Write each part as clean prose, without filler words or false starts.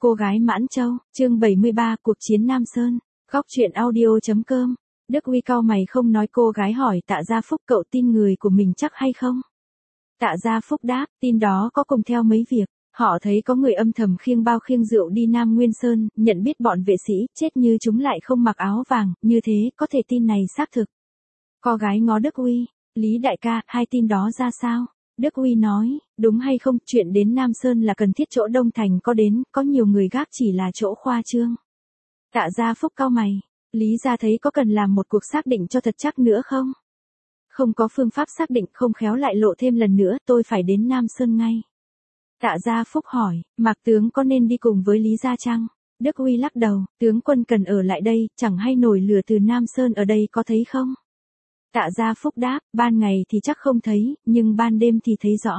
Cô gái Mãn Châu, chương 73, cuộc chiến Nam Sơn. Góc truyện audio.com. Đức Uy cau mày không nói, cô gái hỏi Tạ Gia Phúc cậu tin người của mình chắc hay không? Tạ Gia Phúc đáp, tin đó có cùng theo mấy việc. Họ thấy có người âm thầm khiêng bao khiêng rượu đi Nam Nguyên Sơn, nhận biết bọn vệ sĩ, chết như chúng lại không mặc áo vàng, như thế có thể tin này xác thực. Cô gái ngó Đức Uy, Lý đại ca, hai tin đó ra sao? Đức Uy nói, đúng hay không, chuyện đến Nam Sơn là cần thiết, chỗ Đông Thành có đến, có nhiều người gác chỉ là chỗ khoa trương. Tạ Gia Phúc cau mày, Lý gia thấy có cần làm một cuộc xác định cho thật chắc nữa không? Không có phương pháp xác định, không khéo lại lộ thêm lần nữa, tôi phải đến Nam Sơn ngay. Tạ Gia Phúc hỏi, Mạc tướng có nên đi cùng với Lý gia chăng? Đức Uy lắc đầu, tướng quân cần ở lại đây, chẳng hay nổi lửa từ Nam Sơn ở đây có thấy không? Tạ Gia Phúc đáp, ban ngày thì chắc không thấy, nhưng ban đêm thì thấy rõ.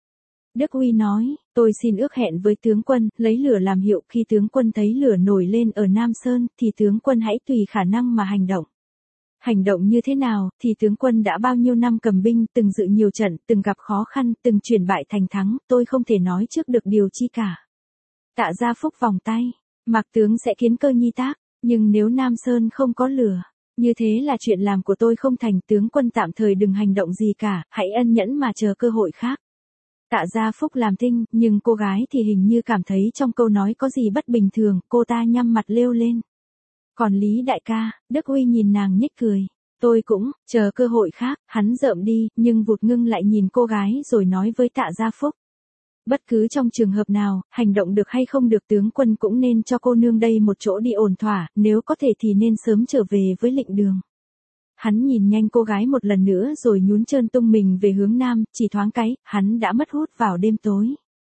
Đức Uy nói, tôi xin ước hẹn với tướng quân, lấy lửa làm hiệu, khi tướng quân thấy lửa nổi lên ở Nam Sơn, thì tướng quân hãy tùy khả năng mà hành động. Hành động như thế nào, thì tướng quân đã bao nhiêu năm cầm binh, từng dự nhiều trận, từng gặp khó khăn, từng chuyển bại thành thắng, tôi không thể nói trước được điều chi cả. Tạ Gia Phúc vòng tay, Mạc tướng sẽ kiến cơ nhi tác, nhưng nếu Nam Sơn không có lửa, như thế là chuyện làm của tôi không thành, tướng quân tạm thời đừng hành động gì cả, hãy ân nhẫn mà chờ cơ hội khác. Tạ Gia Phúc làm thinh, nhưng cô gái thì hình như cảm thấy trong câu nói có gì bất bình thường, cô ta nhăn mặt lêu lên. Còn Lý đại ca, Đức Uy nhìn nàng nhếch cười. Tôi cũng, chờ cơ hội khác, hắn rợm đi, nhưng vụt ngưng lại nhìn cô gái rồi nói với Tạ Gia Phúc. Bất cứ trong trường hợp nào, hành động được hay không được, tướng quân cũng nên cho cô nương đây một chỗ đi ổn thỏa, nếu có thể thì nên sớm trở về với lệnh đường. Hắn nhìn nhanh cô gái một lần nữa rồi nhún trơn tung mình về hướng nam, chỉ thoáng cái, hắn đã mất hút vào đêm tối.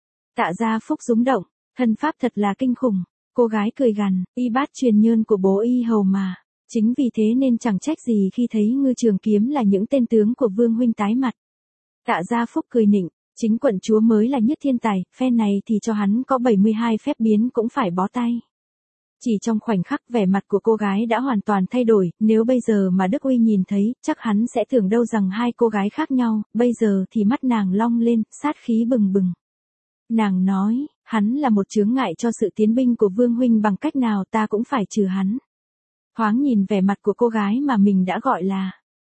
Tạ Gia Phúc rúng động, thân pháp thật là kinh khủng. Cô gái cười gằn, y bát truyền nhơn của bố y hầu mà. Chính vì thế nên chẳng trách gì khi thấy ngư trường kiếm là những tên tướng của Vương huynh tái mặt. Tạ Gia Phúc cười nịnh, chính quận chúa mới là nhất thiên tài, phen này thì cho hắn có 72 phép biến cũng phải bó tay. Chỉ trong khoảnh khắc vẻ mặt của cô gái đã hoàn toàn thay đổi, nếu bây giờ mà Đức Uy nhìn thấy, chắc hắn sẽ tưởng đâu rằng hai cô gái khác nhau, bây giờ thì mắt nàng long lên, sát khí bừng bừng. Nàng nói, hắn là một chướng ngại cho sự tiến binh của Vương huynh, bằng cách nào ta cũng phải trừ hắn. Thoáng nhìn vẻ mặt của cô gái mà mình đã gọi là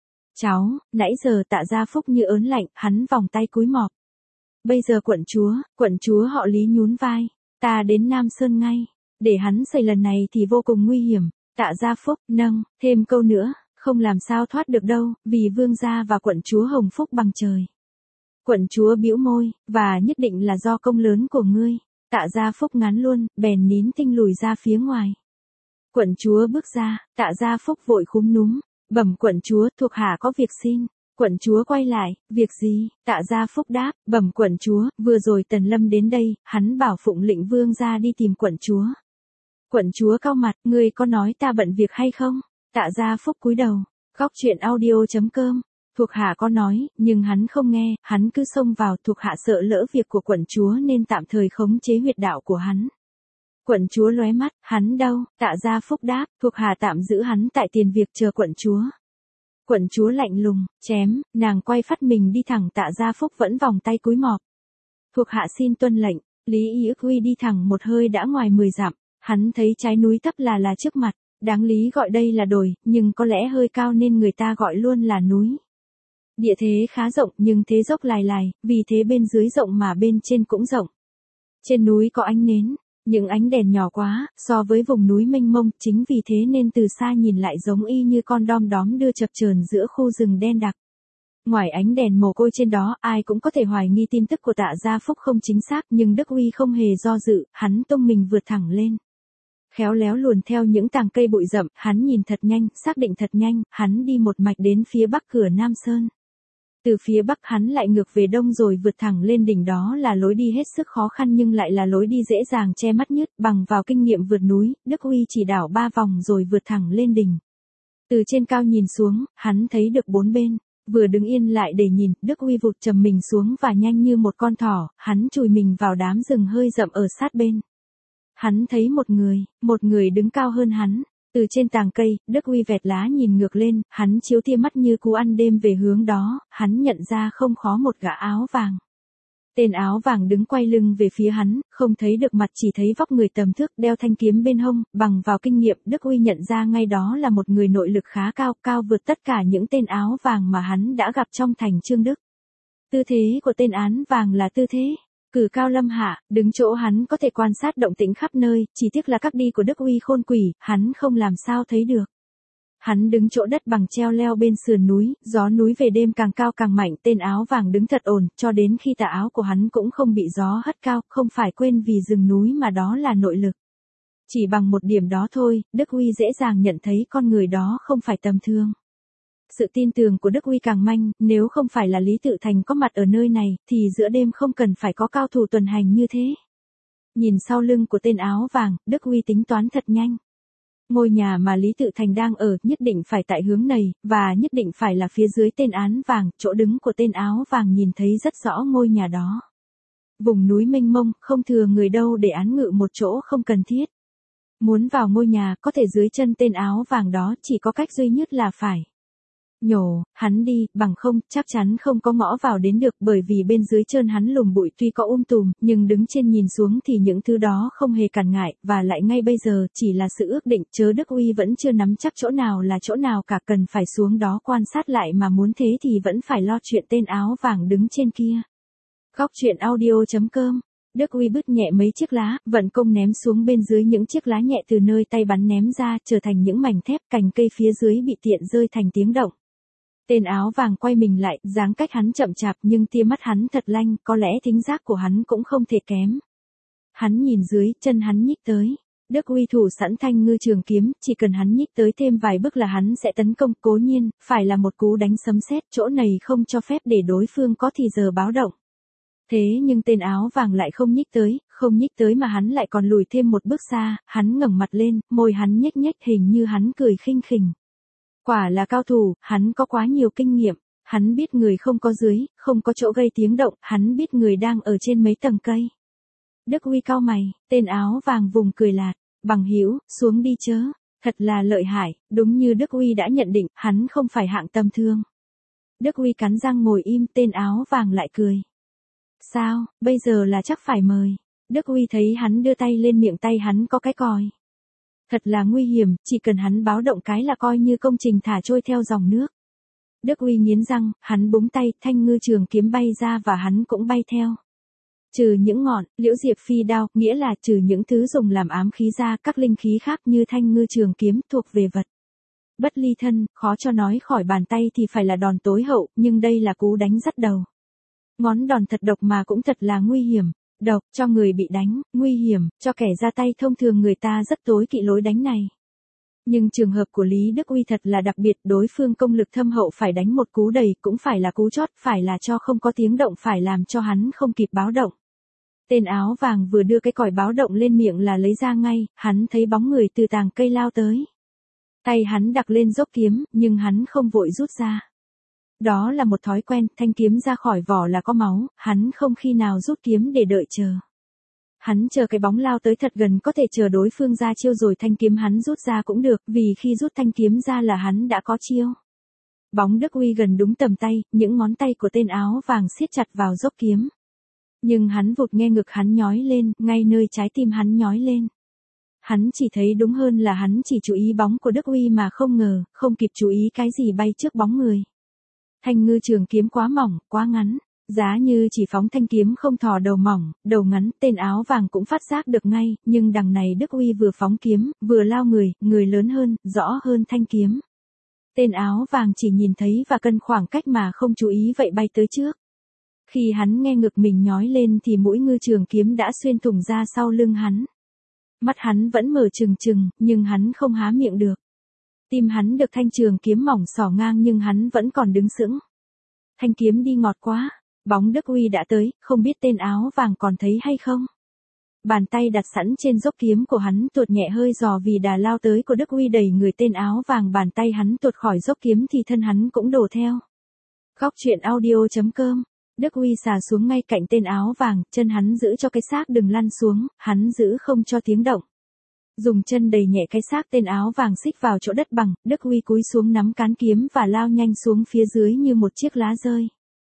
cháu, nãy giờ Tạ Gia Phúc như ớn lạnh, hắn vòng tay cúi mọp. Bây giờ quận chúa họ Lý nhún vai, ta đến Nam Sơn ngay, để hắn xảy lần này thì vô cùng nguy hiểm. Tạ Gia Phúc, nâng, thêm câu nữa, không làm sao thoát được đâu, vì vương gia và quận chúa hồng phúc bằng trời. Quận chúa bĩu môi, và nhất định là do công lớn của ngươi. Tạ Gia Phúc ngán luôn, bèn nín thinh lùi ra phía ngoài. Quận chúa bước ra, Tạ Gia Phúc vội khúm núm, bẩm quận chúa, thuộc hạ có việc xin. Quận chúa quay lại, việc gì? Tạ Gia Phúc đáp, bẩm quận chúa, vừa rồi Tần Lâm đến đây, hắn bảo phụng lệnh vương gia đi tìm quận chúa. Quận chúa cau mặt, ngươi có nói ta bận việc hay không? Tạ Gia Phúc cúi đầu, góc truyện audio.com. Thuộc hạ có nói, nhưng hắn không nghe, hắn cứ xông vào, thuộc hạ sợ lỡ việc của quận chúa nên tạm thời khống chế huyệt đạo của hắn. Quận chúa lóe mắt, hắn đâu? Tạ Gia Phúc đáp, thuộc hạ tạm giữ hắn tại tiền việc chờ quận chúa. Quận chúa lạnh lùng, chém, nàng quay phát mình đi thẳng, Tạ Gia Phúc vẫn vòng tay cúi mọp. Thuộc hạ xin tuân lệnh. Lý Y Uy đi thẳng một hơi đã ngoài 10 dặm, hắn thấy trái núi thấp là trước mặt, đáng lý gọi đây là đồi, nhưng có lẽ hơi cao nên người ta gọi luôn là núi. Địa thế khá rộng nhưng thế dốc lài lài, vì thế bên dưới rộng mà bên trên cũng rộng. Trên núi có ánh nến, những ánh đèn nhỏ quá, so với vùng núi mênh mông, chính vì thế nên từ xa nhìn lại giống y như con đom đóm đưa chập chờn giữa khu rừng đen đặc. Ngoài ánh đèn mồ côi trên đó, ai cũng có thể hoài nghi tin tức của Tạ Gia Phúc không chính xác, nhưng Đức Uy không hề do dự, hắn tung mình vượt thẳng lên. Khéo léo luồn theo những tàng cây bụi rậm, hắn nhìn thật nhanh, xác định thật nhanh, hắn đi một mạch đến phía bắc cửa Nam Sơn. Từ phía bắc hắn lại ngược về đông rồi vượt thẳng lên đỉnh, đó là lối đi hết sức khó khăn nhưng lại là lối đi dễ dàng che mắt nhất, bằng vào kinh nghiệm vượt núi, Đức Uy chỉ đảo 3 vòng rồi vượt thẳng lên đỉnh. Từ trên cao nhìn xuống, hắn thấy được 4 bên, vừa đứng yên lại để nhìn, Đức Uy vụt trầm mình xuống và nhanh như một con thỏ, hắn chùi mình vào đám rừng hơi rậm ở sát bên. Hắn thấy một người đứng cao hơn hắn. Từ trên tàng cây, Đức Uy vẹt lá nhìn ngược lên, hắn chiếu tia mắt như cú ăn đêm về hướng đó, hắn nhận ra không khó một gã áo vàng. Tên áo vàng đứng quay lưng về phía hắn, không thấy được mặt chỉ thấy vóc người tầm thước đeo thanh kiếm bên hông, bằng vào kinh nghiệm Đức Uy nhận ra ngay đó là một người nội lực khá cao, cao vượt tất cả những tên áo vàng mà hắn đã gặp trong thành Trương Đức. Tư thế của tên án vàng là tư thế cử cao lâm hạ, đứng chỗ hắn có thể quan sát động tĩnh khắp nơi, chỉ tiếc là các đi của Đức Uy khôn quỷ, hắn không làm sao thấy được. Hắn đứng chỗ đất bằng treo leo bên sườn núi, gió núi về đêm càng cao càng mạnh, tên áo vàng đứng thật ổn, cho đến khi tà áo của hắn cũng không bị gió hất cao, không phải quên vì rừng núi mà đó là nội lực. Chỉ bằng một điểm đó thôi, Đức Uy dễ dàng nhận thấy con người đó không phải tầm thường. Sự tin tưởng của Đức Uy càng manh, nếu không phải là Lý Tự Thành có mặt ở nơi này, thì giữa đêm không cần phải có cao thủ tuần hành như thế. Nhìn sau lưng của tên áo vàng, Đức Uy tính toán thật nhanh. Ngôi nhà mà Lý Tự Thành đang ở nhất định phải tại hướng này, và nhất định phải là phía dưới tên án vàng, chỗ đứng của tên áo vàng nhìn thấy rất rõ ngôi nhà đó. Vùng núi mênh mông, không thừa người đâu để án ngự một chỗ không cần thiết. Muốn vào ngôi nhà có thể dưới chân tên áo vàng đó chỉ có cách duy nhất là phải nhổ hắn đi, bằng không chắc chắn không có ngõ vào đến được, bởi vì bên dưới chân hắn lùm bụi tuy có tùm, nhưng đứng trên nhìn xuống thì những thứ đó không hề cản ngại, và lại ngay bây giờ chỉ là sự ước định, chớ Đức Uy vẫn chưa nắm chắc chỗ nào là chỗ nào cả, cần phải xuống đó quan sát lại, mà muốn thế thì vẫn phải lo chuyện tên áo vàng đứng trên kia. Góc truyện audio.com. Đức Uy bứt nhẹ mấy chiếc lá, vận công ném xuống bên dưới, những chiếc lá nhẹ từ nơi tay bắn ném ra, trở thành những mảnh thép, cành cây phía dưới bị tiện rơi thành tiếng động. Tên áo vàng quay mình lại, dáng cách hắn chậm chạp nhưng tia mắt hắn thật lanh, có lẽ thính giác của hắn cũng không thể kém. Hắn nhìn dưới, chân hắn nhích tới. Đức Uy thủ sẵn thanh ngư trường kiếm, chỉ cần hắn nhích tới thêm vài bước là hắn sẽ tấn công, cố nhiên, phải là một cú đánh sấm sét, chỗ này không cho phép để đối phương có thì giờ báo động. Thế nhưng tên áo vàng lại không nhích tới mà hắn lại còn lùi thêm một bước xa, hắn ngẩng mặt lên, môi hắn nhếch nhếch, hình như hắn cười khinh khỉnh. Quả là cao thủ, hắn có quá nhiều kinh nghiệm, hắn biết người không có dưới, không có chỗ gây tiếng động, hắn biết người đang ở trên mấy tầng cây. Đức Uy cau mày, tên áo vàng vùng cười lạt, bằng hữu, xuống đi chớ, thật là lợi hại, đúng như Đức Uy đã nhận định, hắn không phải hạng tầm thường. Đức Uy cắn răng ngồi im, tên áo vàng lại cười. Sao, bây giờ là chắc phải mời. Đức Uy thấy hắn đưa tay lên miệng, tay hắn có cái còi. Thật là nguy hiểm, chỉ cần hắn báo động cái là coi như công trình thả trôi theo dòng nước. Đức Uy nghiến răng, hắn búng tay, thanh ngư trường kiếm bay ra và hắn cũng bay theo. Trừ những ngọn, liễu diệp phi đao, nghĩa là trừ những thứ dùng làm ám khí ra, các linh khí khác như thanh ngư trường kiếm thuộc về vật bất ly thân, khó cho nói khỏi bàn tay thì phải là đòn tối hậu, nhưng đây là cú đánh dắt đầu. Ngón đòn thật độc mà cũng thật là nguy hiểm. Độc cho người bị đánh, nguy hiểm cho kẻ ra tay, thông thường người ta rất tối kỵ lối đánh này. Nhưng trường hợp của Lý Đức Uy thật là đặc biệt, đối phương công lực thâm hậu, phải đánh một cú đầy, cũng phải là cú chót, phải là cho không có tiếng động, phải làm cho hắn không kịp báo động. Tên áo vàng vừa đưa cái còi báo động lên miệng là lấy ra ngay, hắn thấy bóng người từ tàng cây lao tới. Tay hắn đặt lên dốc kiếm, nhưng hắn không vội rút ra. Đó là một thói quen, thanh kiếm ra khỏi vỏ là có máu, hắn không khi nào rút kiếm để đợi chờ. Hắn chờ cái bóng lao tới thật gần, có thể chờ đối phương ra chiêu rồi thanh kiếm hắn rút ra cũng được, vì khi rút thanh kiếm ra là hắn đã có chiêu. Bóng Đức Uy gần đúng tầm tay, những ngón tay của tên áo vàng siết chặt vào dốc kiếm. Nhưng hắn vụt nghe ngực hắn nhói lên, ngay nơi trái tim hắn nhói lên. Hắn chỉ thấy đúng hơn là hắn chỉ chú ý bóng của Đức Uy mà không ngờ, không kịp chú ý cái gì bay trước bóng người. Thanh ngư trường kiếm quá mỏng, quá ngắn. Giá như chỉ phóng thanh kiếm không thò đầu mỏng, đầu ngắn, tên áo vàng cũng phát giác được ngay, nhưng đằng này Đức Uy vừa phóng kiếm, vừa lao người lớn hơn, rõ hơn thanh kiếm. Tên áo vàng chỉ nhìn thấy và cân khoảng cách mà không chú ý vậy bay tới trước. Khi hắn nghe ngực mình nhói lên thì mũi ngư trường kiếm đã xuyên thủng ra sau lưng hắn. Mắt hắn vẫn mở trừng trừng, nhưng hắn không há miệng được. Tim hắn được thanh trường kiếm mỏng xỏ ngang nhưng hắn vẫn còn đứng sững. Thanh kiếm đi ngọt quá. Bóng Đức Uy đã tới, không biết tên áo vàng còn thấy hay không. Bàn tay đặt sẵn trên dốc kiếm của hắn tuột nhẹ hơi giò vì đà lao tới của Đức Uy đẩy người tên áo vàng, bàn tay hắn tuột khỏi dốc kiếm thì thân hắn cũng đổ theo. Góc truyện audio.com. Đức Uy xà xuống ngay cạnh tên áo vàng, chân hắn giữ cho cái xác đừng lăn xuống, hắn giữ không cho tiếng động. Dùng chân đẩy nhẹ cái xác tên áo vàng xích vào chỗ đất bằng, Đức Uy cúi xuống nắm cán kiếm và lao nhanh xuống phía dưới như một chiếc lá rơi.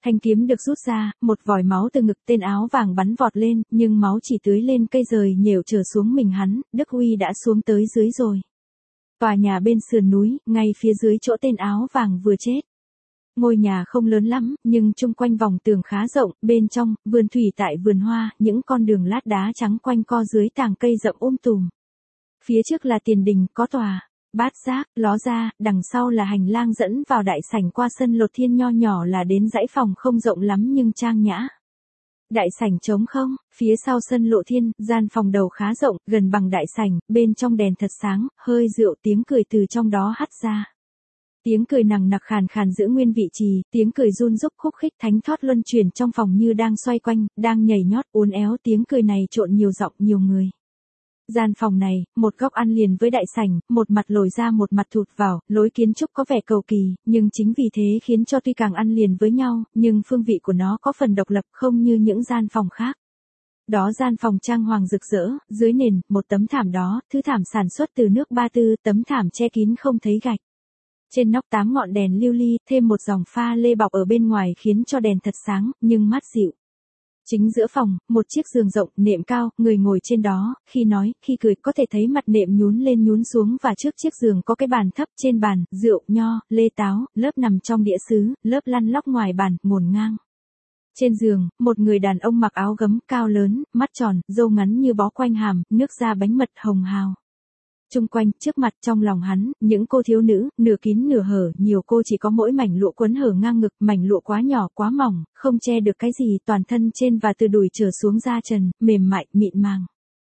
Thanh kiếm được rút ra, một vòi máu từ ngực tên áo vàng bắn vọt lên, nhưng máu chỉ tưới lên cây rời nhểu trở xuống mình hắn, Đức Huy đã xuống tới dưới rồi. Tòa nhà bên sườn núi, ngay phía dưới chỗ tên áo vàng vừa chết. Ngôi nhà không lớn lắm, nhưng chung quanh vòng tường khá rộng, bên trong, vườn thủy tại vườn hoa, những con đường lát đá trắng quanh co dưới tàng cây rậm tùm. Phía trước là tiền đình, có tòa bát giác, ló ra, đằng sau là hành lang dẫn vào đại sảnh qua sân lột thiên nho nhỏ là đến dãy phòng không rộng lắm nhưng trang nhã. Đại sảnh trống không, phía sau sân lộ thiên, gian phòng đầu khá rộng, gần bằng đại sảnh, bên trong đèn thật sáng, hơi rượu tiếng cười từ trong đó hắt ra. Tiếng cười nằng nặc khàn khàn giữ nguyên vị trì, tiếng cười run rúc khúc khích thánh thót luân chuyển trong phòng như đang xoay quanh, đang nhảy nhót uốn éo, tiếng cười này trộn nhiều giọng nhiều người. Gian phòng này, một góc ăn liền với đại sảnh, một mặt lồi ra một mặt thụt vào, lối kiến trúc có vẻ cầu kỳ, nhưng chính vì thế khiến cho tuy càng ăn liền với nhau, nhưng phương vị của nó có phần độc lập không như những gian phòng khác. Đó gian phòng trang hoàng rực rỡ, dưới nền, một tấm thảm đó, thứ thảm sản xuất từ nước Ba Tư, tấm thảm che kín không thấy gạch. Trên nóc 8 ngọn đèn lưu ly, thêm một dòng pha lê bọc ở bên ngoài khiến cho đèn thật sáng, nhưng mát dịu. Chính giữa phòng, một chiếc giường rộng, nệm cao, người ngồi trên đó, khi nói, khi cười, có thể thấy mặt nệm nhún lên nhún xuống và trước chiếc giường có cái bàn thấp, trên bàn, rượu, nho, lê táo, lớp nằm trong đĩa sứ, lớp lăn lóc ngoài bàn, ngổn ngang. Trên giường, một người đàn ông mặc áo gấm, cao lớn, mắt tròn, râu ngắn như bó quanh hàm, nước da bánh mật hồng hào. Chung quanh, trước mặt, trong lòng hắn, những cô thiếu nữ, nửa kín nửa hở, nhiều cô chỉ có mỗi mảnh lụa quấn hở ngang ngực, mảnh lụa quá nhỏ quá mỏng, không che được cái gì, toàn thân trên và từ đùi trở xuống da trần, mềm mại, mịn màng.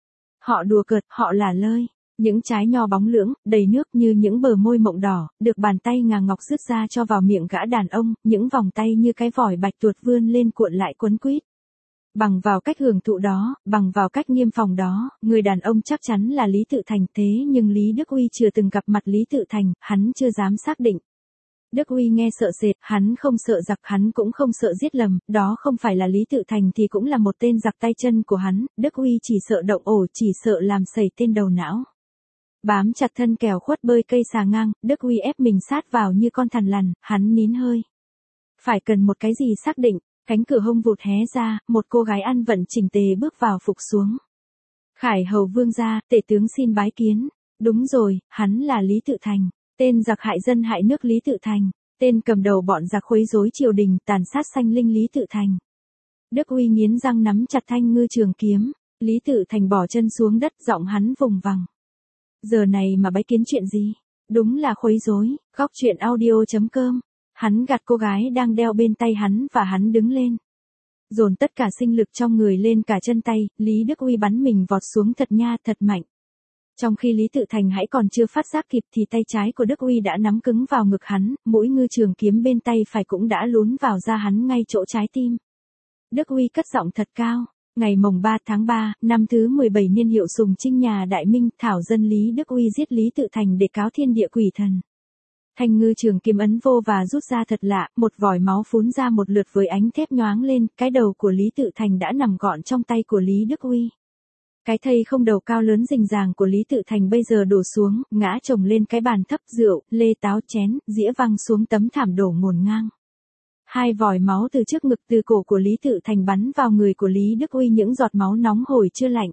Họ đùa cợt, họ lả lơi, những trái nho bóng lưỡng, đầy nước như những bờ môi mộng đỏ, được bàn tay ngà ngọc rứt ra cho vào miệng gã đàn ông, những vòng tay như cái vòi bạch tuột vươn lên cuộn lại quấn quýt. Bằng vào cách hưởng thụ đó, bằng vào cách nghiêm phòng đó, người đàn ông chắc chắn là Lý Tự Thành, thế nhưng Lý Đức Huy chưa từng gặp mặt Lý Tự Thành, hắn chưa dám xác định. Đức Huy nghe sợ sệt, hắn không sợ giặc, hắn cũng không sợ giết lầm, đó không phải là Lý Tự Thành thì cũng là một tên giặc tay chân của hắn, Đức Huy chỉ sợ động ổ, chỉ sợ làm sẩy tên đầu não. Bám chặt thân kẻo khuất bơi cây xà ngang, Đức Huy ép mình sát vào như con thằn lằn, hắn nín hơi. Phải cần một cái gì xác định. Cánh cửa hông vụt hé ra, một cô gái ăn vận chỉnh tề bước vào phục xuống. Khải hầu vương gia, tể tướng xin bái kiến. Đúng rồi, hắn là Lý Tự Thành, tên giặc hại dân hại nước Lý Tự Thành, tên cầm đầu bọn giặc khuấy rối triều đình, tàn sát sanh linh Lý Tự Thành. Đức Huy nghiến răng nắm chặt thanh ngư trường kiếm, Lý Tự Thành bỏ chân xuống đất, giọng hắn vùng vằng. Giờ này mà bái kiến chuyện gì? Đúng là khuấy rối. Góc truyện audio.com. Hắn gạt cô gái đang đeo bên tay hắn và hắn đứng lên. Dồn tất cả sinh lực trong người lên cả chân tay, Lý Đức Huy bắn mình vọt xuống thật nha, thật mạnh. Trong khi Lý Tự Thành hãy còn chưa phát giác kịp thì tay trái của Đức Huy đã nắm cứng vào ngực hắn, mũi ngư trường kiếm bên tay phải cũng đã lún vào da hắn ngay chỗ trái tim. Đức Huy cất giọng thật cao. Ngày mồng 3 tháng 3, năm thứ 17 niên hiệu Sùng Trinh nhà Đại Minh, thảo dân Lý Đức Huy giết Lý Tự Thành để cáo thiên địa quỷ thần. Thanh ngư trường kiếm ấn vô và rút ra thật lạ, một vòi máu phún ra một lượt với ánh thép nhoáng lên, cái đầu của Lý Tự Thành đã nằm gọn trong tay của Lý Đức Huy. Cái thây không đầu cao lớn rình ràng của Lý Tự Thành bây giờ đổ xuống, ngã chồng lên cái bàn thấp, rượu, lê táo chén, dĩa văng xuống tấm thảm đổ ngổn ngang. Hai vòi máu từ trước ngực từ cổ của Lý Tự Thành bắn vào người của Lý Đức Huy, những giọt máu nóng hổi chưa lạnh.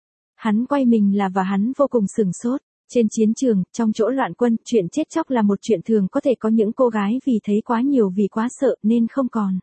Hắn quay mình và hắn vô cùng sửng sốt. Trên chiến trường, trong chỗ loạn quân, chuyện chết chóc là một chuyện thường, có thể có những cô gái vì thấy quá nhiều vì quá sợ nên không còn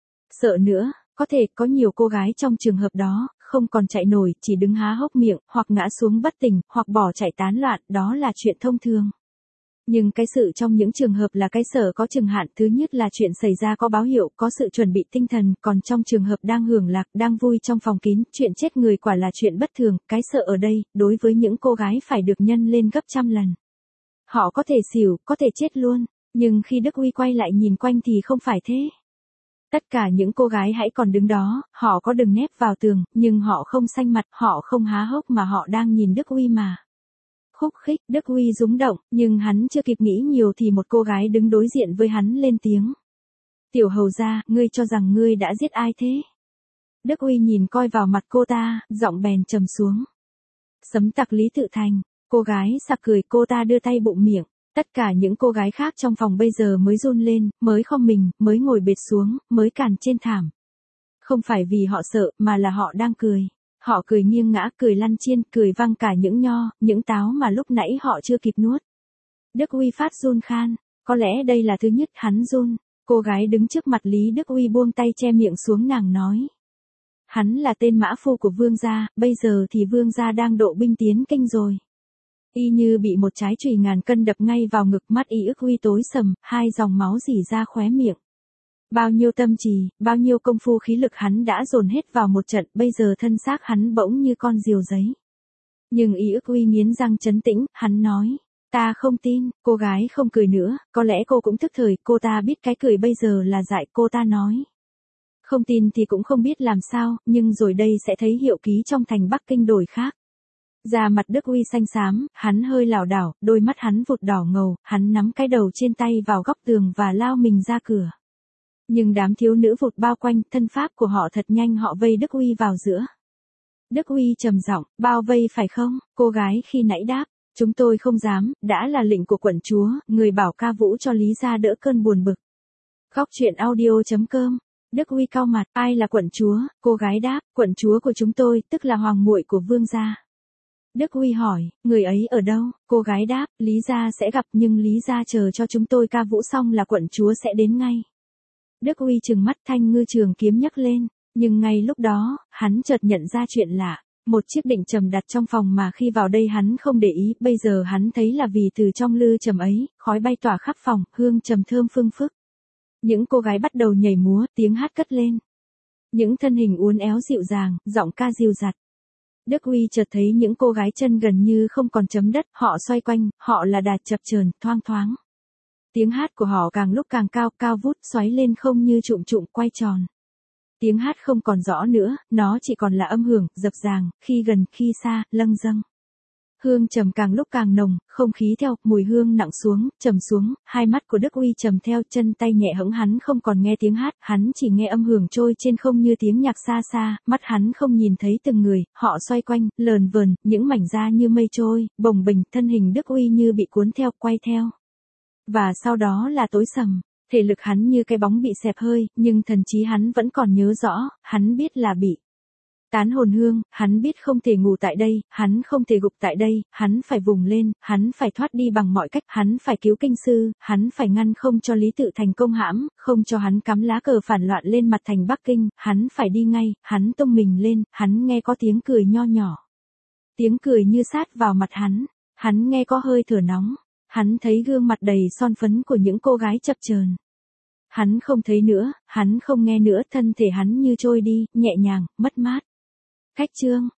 sợ nữa, có thể có nhiều cô gái trong trường hợp đó, không còn chạy nổi, chỉ đứng há hốc miệng, hoặc ngã xuống bất tỉnh, hoặc bỏ chạy tán loạn, đó là chuyện thông thường. Nhưng cái sự trong những trường hợp là cái sợ có chừng hạn, thứ nhất là chuyện xảy ra có báo hiệu, có sự chuẩn bị tinh thần, còn trong trường hợp đang hưởng lạc, đang vui trong phòng kín, chuyện chết người quả là chuyện bất thường, cái sợ ở đây, đối với những cô gái phải được nhân lên gấp trăm lần. Họ có thể xỉu, có thể chết luôn, nhưng khi Đức Huy quay lại nhìn quanh thì không phải thế. Tất cả những cô gái hãy còn đứng đó, họ có đừng nép vào tường, nhưng họ không xanh mặt, họ không há hốc mà họ đang nhìn Đức Huy mà. Khúc khích, Đức Huy rúng động, nhưng hắn chưa kịp nghĩ nhiều thì một cô gái đứng đối diện với hắn lên tiếng. Tiểu hầu gia, ngươi cho rằng ngươi đã giết ai thế? Đức Huy nhìn coi vào mặt cô ta, giọng bèn trầm xuống. Sấm tặc Lý Tự Thành, cô gái sặc cười, cô ta đưa tay bụng miệng. Tất cả những cô gái khác trong phòng bây giờ mới run lên, mới khom mình, mới ngồi bệt xuống, mới càn trên thảm. Không phải vì họ sợ, mà là họ đang cười. Họ cười nghiêng ngã, cười lăn chiên, cười văng cả những nho, những táo mà lúc nãy họ chưa kịp nuốt. Đức Uy phát run khan. Có lẽ đây là thứ nhất hắn run. Cô gái đứng trước mặt Lý Đức Uy buông tay che miệng xuống, nàng nói. Hắn là tên mã phu của vương gia, bây giờ thì vương gia đang độ binh tiến kinh rồi. Y như bị một trái chùy ngàn cân đập ngay vào ngực, mắt Y Ức Uy tối sầm, hai dòng máu rỉ ra khóe miệng. Bao nhiêu tâm trì, bao nhiêu công phu khí lực hắn đã dồn hết vào một trận, bây giờ thân xác hắn bỗng như con diều giấy. Nhưng Y Ức Uy nghiến răng trấn tĩnh, hắn nói. Ta không tin. Cô gái không cười nữa, có lẽ cô cũng thức thời, cô ta biết cái cười bây giờ là dại, cô ta nói. Không tin thì cũng không biết làm sao, nhưng rồi đây sẽ thấy hiệu ký trong thành Bắc Kinh đổi khác. Da mặt Đức Uy xanh xám, hắn hơi lảo đảo, đôi mắt hắn vụt đỏ ngầu, hắn nắm cái đầu trên tay vào góc tường và lao mình ra cửa. Nhưng đám thiếu nữ vụt bao quanh, thân pháp của họ thật nhanh, họ vây Đức Uy vào giữa. Đức Uy trầm giọng, bao vây phải không? Cô gái khi nãy đáp, chúng tôi không dám, đã là lệnh của quận chúa, người bảo ca vũ cho Lý gia đỡ cơn buồn bực. Góc truyện audio.com. Đức Uy cau mặt, ai là quận chúa? Cô gái đáp, quận chúa của chúng tôi, tức là hoàng muội của vương gia. Đức Uy hỏi, người ấy ở đâu? Cô gái đáp, Lý gia sẽ gặp, nhưng Lý gia chờ cho chúng tôi ca vũ xong là quận chúa sẽ đến ngay. Đức Uy trừng mắt, thanh ngư trường kiếm nhắc lên, nhưng ngay lúc đó, hắn chợt nhận ra chuyện lạ. Một chiếc định trầm đặt trong phòng mà khi vào đây hắn không để ý, bây giờ hắn thấy là vì từ trong lư trầm ấy, khói bay tỏa khắp phòng, hương trầm thơm phương phức. Những cô gái bắt đầu nhảy múa, tiếng hát cất lên. Những thân hình uốn éo dịu dàng, giọng ca dịu dặt. Đức Uy chợt thấy những cô gái chân gần như không còn chấm đất, họ xoay quanh, họ là đà chập chờn, thoang thoáng. Tiếng hát của họ càng lúc càng cao, cao vút, xoáy lên không như chụm chụm quay tròn. Tiếng hát không còn rõ nữa, nó chỉ còn là âm hưởng, dập dàng, khi gần, khi xa, lâng dâng. Hương trầm càng lúc càng nồng, không khí theo, mùi hương nặng xuống, trầm xuống, hai mắt của Đức Uy trầm theo, chân tay nhẹ hững, hắn không còn nghe tiếng hát, hắn chỉ nghe âm hưởng trôi trên không như tiếng nhạc xa xa, mắt hắn không nhìn thấy từng người, họ xoay quanh, lờn vờn, những mảnh da như mây trôi, bồng bềnh, thân hình Đức Uy như bị cuốn theo, quay theo. Và sau đó là tối sầm. Thể lực hắn như cái bóng bị xẹp hơi, nhưng thần trí hắn vẫn còn nhớ rõ, hắn biết là bị tán hồn hương, hắn biết không thể ngủ tại đây, hắn không thể gục tại đây, hắn phải vùng lên, hắn phải thoát đi bằng mọi cách, hắn phải cứu kinh sư, hắn phải ngăn không cho Lý Tự Thành công hãm, không cho hắn cắm lá cờ phản loạn lên mặt thành Bắc Kinh, hắn phải đi ngay, hắn tung mình lên, hắn nghe có tiếng cười nho nhỏ. Tiếng cười như sát vào mặt hắn nghe có hơi thở nóng, hắn thấy gương mặt đầy son phấn của những cô gái chập chờn. Hắn không thấy nữa, hắn không nghe nữa, thân thể hắn như trôi đi, nhẹ nhàng, mất mát. Khách chương.